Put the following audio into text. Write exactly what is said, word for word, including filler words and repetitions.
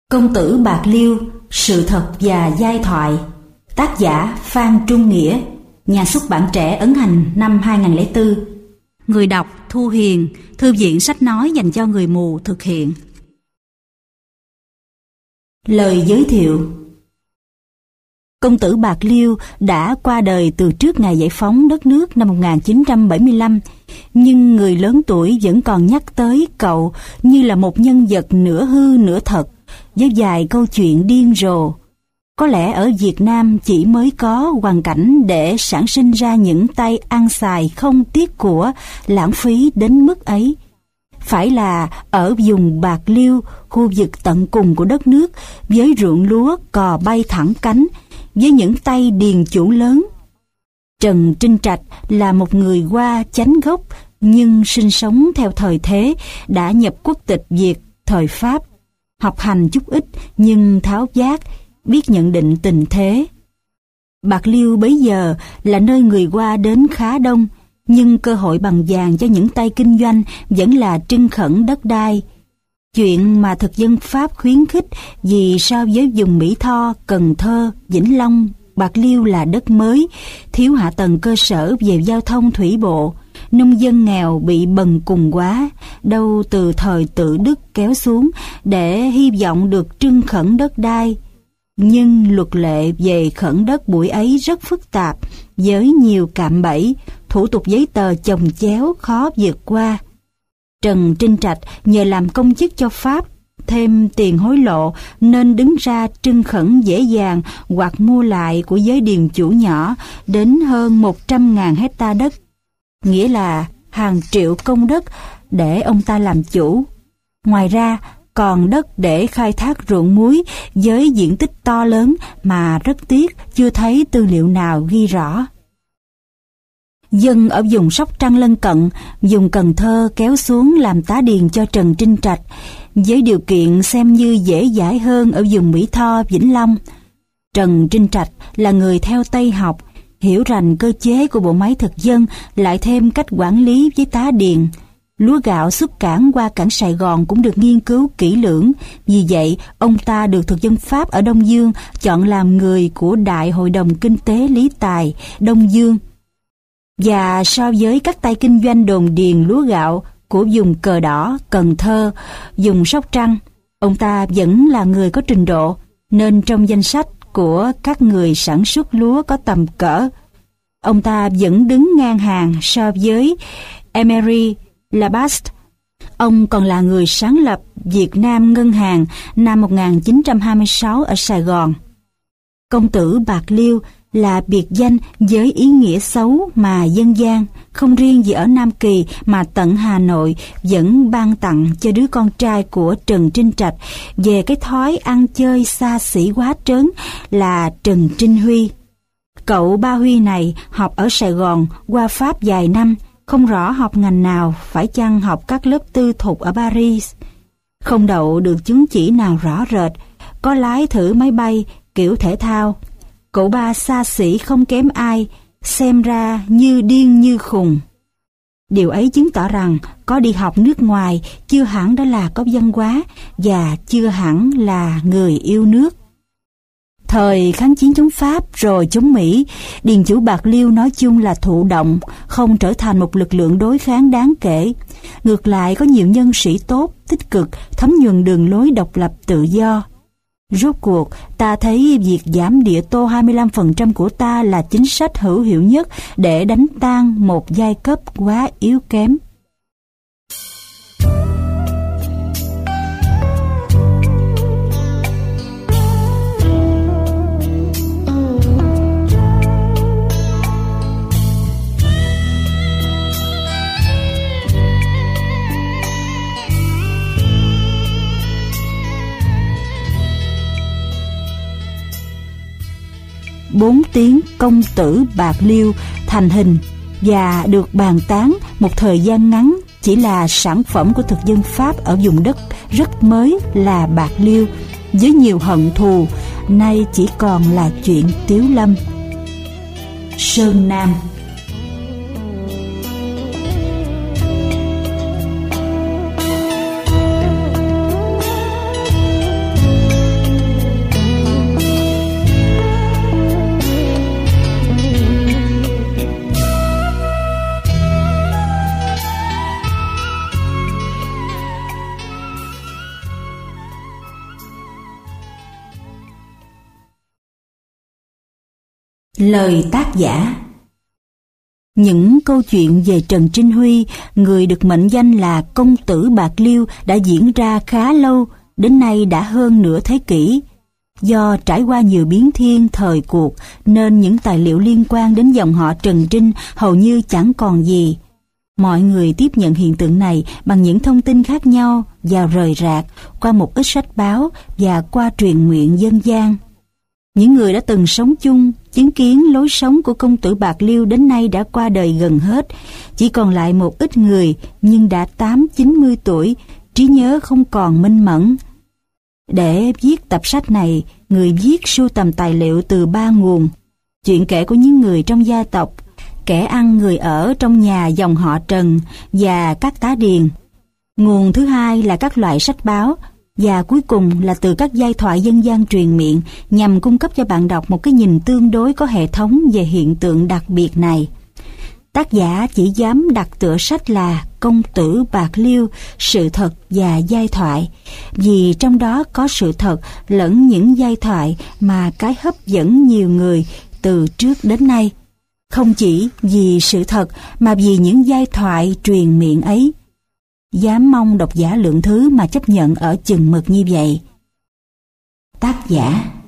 Công tử Bạc Liêu, sự thật và giai thoại. Tác giả Phan Trung Nghĩa. Nhà xuất bản Trẻ ấn hành năm hai không không bốn. Người đọc Thu Hiền. Thư viện sách nói dành cho người mù thực hiện. Lời giới thiệu. Công tử Bạc Liêu đã qua đời từ trước ngày giải phóng đất nước năm một nghìn chín trăm bảy mươi lăm, nhưng người lớn tuổi vẫn còn nhắc tới cậu như là một nhân vật nửa hư nửa thật, với vài câu chuyện điên rồ. Có lẽ ở Việt Nam chỉ mới có hoàn cảnh để sản sinh ra những tay ăn xài không tiếc của, lãng phí đến mức ấy. Phải là ở vùng Bạc Liêu, khu vực tận cùng của đất nước, với ruộng lúa cò bay thẳng cánh, với những tay điền chủ lớn. Trần Trinh Trạch là một người Hoa chánh gốc, nhưng sinh sống theo thời thế, đã nhập quốc tịch Việt thời Pháp. Học hành chút ít nhưng tháo vát, biết nhận định tình thế. Bạc Liêu bấy giờ là nơi người Hoa đến khá đông, nhưng cơ hội bằng vàng cho những tay kinh doanh vẫn là trưng khẩn đất đai. Chuyện mà thực dân Pháp khuyến khích vì so với vùng Mỹ Tho, Cần Thơ, Vĩnh Long, Bạc Liêu là đất mới, thiếu hạ tầng cơ sở về giao thông thủy bộ, nông dân nghèo bị bần cùng quá, đâu từ thời Tự Đức kéo xuống để hy vọng được trưng khẩn đất đai. Nhưng luật lệ về khẩn đất buổi ấy rất phức tạp, với nhiều cạm bẫy, thủ tục giấy tờ chồng chéo khó vượt qua. Trần Trinh Trạch nhờ làm công chức cho Pháp, thêm tiền hối lộ nên đứng ra trưng khẩn dễ dàng hoặc mua lại của giới điền chủ nhỏ đến hơn một trăm ngàn hecta đất, nghĩa là hàng triệu công đất để ông ta làm chủ. Ngoài ra, còn đất để khai thác ruộng muối với diện tích to lớn mà rất tiếc chưa thấy tư liệu nào ghi rõ. Dân ở vùng Sóc Trăng lân cận, vùng Cần Thơ kéo xuống làm tá điền cho Trần Trinh Trạch, với điều kiện xem như dễ dãi hơn ở vùng Mỹ Tho, Vĩnh Long. Trần Trinh Trạch là người theo Tây học, hiểu rành cơ chế của bộ máy thực dân, lại thêm cách quản lý với tá điền. Lúa gạo xuất cảng qua cảng Sài Gòn cũng được nghiên cứu kỹ lưỡng, vì vậy ông ta được thực dân Pháp ở Đông Dương chọn làm người của Đại Hội đồng Kinh tế Lý Tài, Đông Dương. Và so với các tay kinh doanh đồn điền lúa gạo của vùng Cờ Đỏ, Cần Thơ, vùng Sóc Trăng, ông ta vẫn là người có trình độ, nên trong danh sách của các người sản xuất lúa có tầm cỡ, ông ta vẫn đứng ngang hàng so với Emery Labaste. Ông còn là người sáng lập Việt Nam Ngân hàng năm một nghìn chín trăm hai mươi sáu ở Sài Gòn. Công tử Bạc Liêu là biệt danh với ý nghĩa xấu mà dân gian, không riêng gì ở Nam Kỳ mà tận Hà Nội, vẫn ban tặng cho đứa con trai của Trần Trinh Trạch về cái thói ăn chơi xa xỉ quá trớn là Trần Trinh Huy. Cậu ba Huy này học ở Sài Gòn, qua Pháp vài năm, không rõ học ngành nào, phải chăng học các lớp tư thục ở Paris. Không đậu được chứng chỉ nào rõ rệt, có lái thử máy bay kiểu thể thao. Cậu ba xa xỉ không kém ai, xem ra như điên như khùng. Điều ấy chứng tỏ rằng có đi học nước ngoài chưa hẳn đã là có văn hóa và chưa hẳn là người yêu nước. Thời kháng chiến chống Pháp rồi chống Mỹ, điền chủ Bạc Liêu nói chung là thụ động, không trở thành một lực lượng đối kháng đáng kể. Ngược lại có nhiều nhân sĩ tốt, tích cực, thấm nhuần đường lối độc lập tự do. Rốt cuộc, ta thấy việc giảm địa tô hai mươi lăm phần trăm của ta là chính sách hữu hiệu nhất để đánh tan một giai cấp quá yếu kém. Bốn tiếng công tử Bạc Liêu thành hình và được bàn tán một thời gian ngắn chỉ là sản phẩm của thực dân Pháp ở vùng đất rất mới là Bạc Liêu, với nhiều hận thù, nay chỉ còn là chuyện tiếu lâm. Sơn Nam. Lời tác giả. Những câu chuyện về Trần Trinh Huy, người được mệnh danh là công tử Bạc Liêu, đã diễn ra khá lâu, đến nay đã hơn nửa thế kỷ. Do trải qua nhiều biến thiên thời cuộc nên những tài liệu liên quan đến dòng họ Trần Trinh hầu như chẳng còn gì. Mọi người tiếp nhận hiện tượng này bằng những thông tin khác nhau và rời rạc qua một ít sách báo và qua truyền miệng dân gian. Những người đã từng sống chung, chứng kiến lối sống của công tử Bạc Liêu đến nay đã qua đời gần hết, chỉ còn lại một ít người nhưng đã tám chín mươi tuổi, trí nhớ không còn minh mẫn. Để viết tập sách này, người viết sưu tầm tài liệu từ ba nguồn: chuyện kể của những người trong gia tộc, kẻ ăn người ở trong nhà dòng họ Trần và các tá điền. Nguồn thứ hai là các loại sách báo, và cuối cùng là từ các giai thoại dân gian truyền miệng, nhằm cung cấp cho bạn đọc một cái nhìn tương đối có hệ thống về hiện tượng đặc biệt này. Tác giả chỉ dám đặt tựa sách là Công tử Bạc Liêu, sự thật và giai thoại, vì trong đó có sự thật lẫn những giai thoại mà cái hấp dẫn nhiều người từ trước đến nay. Không chỉ vì sự thật mà vì những giai thoại truyền miệng ấy. Dám mong độc giả lượng thứ mà chấp nhận ở chừng mực như vậy. Tác giả.